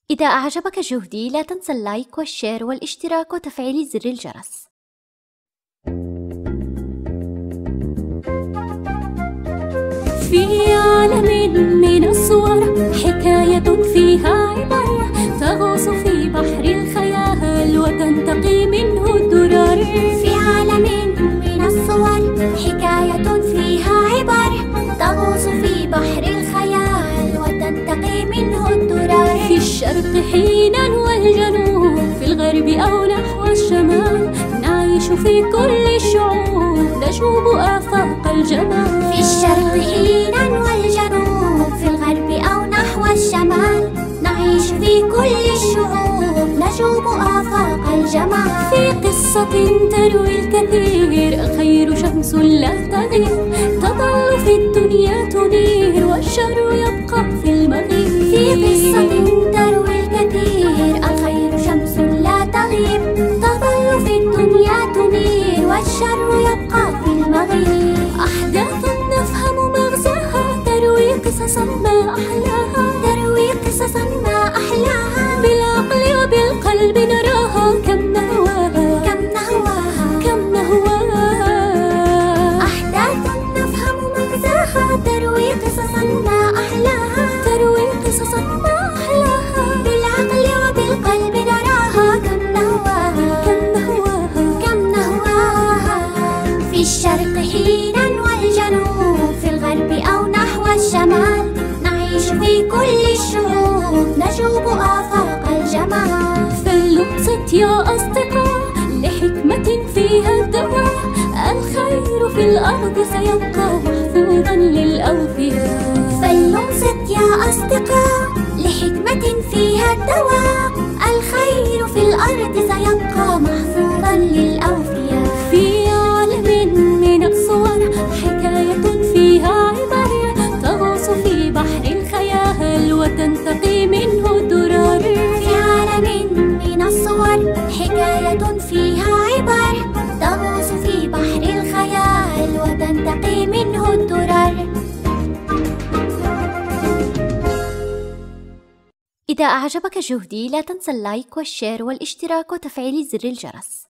إذا أعجبك جهدي لا تنسى اللايك والشير والاشتراك وتفعيل زر الجرس. في عالم من الصور حكاية فيها عبر، تغوص في بحر الخيال وتنتقي منه الدرر. في عالم من الصور حكاية فيها عبر، تغوص في بحر الخيال وتنتقي منه الدرر. في الشرق حينا والجنوب، في الغرب أو نحو الشمال، نعيش في كل الشعوب نشوب آفاق الجمال. في الشرق حينا والجنوب، في الغرب أو نحو الشمال، نعيش في كل الشعوب نشوب آفاق الجمال. في قصة تروي الكثير، الخير شمس لا تغيب، تظل في الدنيا تنير والشر يبقى في المغيب. في قصة تروي الكثير، الخير شمس لا تغيب، تظل في الدنيا تنير والشر يبقى في المغيب. أحداث نفهم مغزاها، تروي قصصا ما أحلاها، تروي قصصا ما أحلاها. بالعقل وبالقلب نراها، كم نهواها كم نهواها كم نهواها. أحداث نفهم مغزاها، تروي قصصا ما أحلاها، تروي قصصا ما أحلاها. بالعقل وبالقلب نراها، كم نهواها كم نهواها كم نهواها. في الشرق حينا والجنوب، في الغرب أو نحو الشمال، نعيش في كل الشعوب نشوب آفاق الجمال. فلنصت يا أصدقاء لحكمة فيها الدواء، الخير في الأرض سيبقى محفوظا للأوفياء. فلننصت يا أصدقاء لحكمة فيها الدواء، الخير في الأرض سيبقى محفوظا للأوفياء. في عالم من الصور حكاية فيها عبر، تغوص في بحر الخيال وتنتقي منه الدرر. في عالم من الصور حكاية فيها عبر، تغوص في بحر الخيال وتنتقي منه الدرر. إذا أعجبك جهدي لا تنسى اللايك والشير والاشتراك وتفعيل زر الجرس.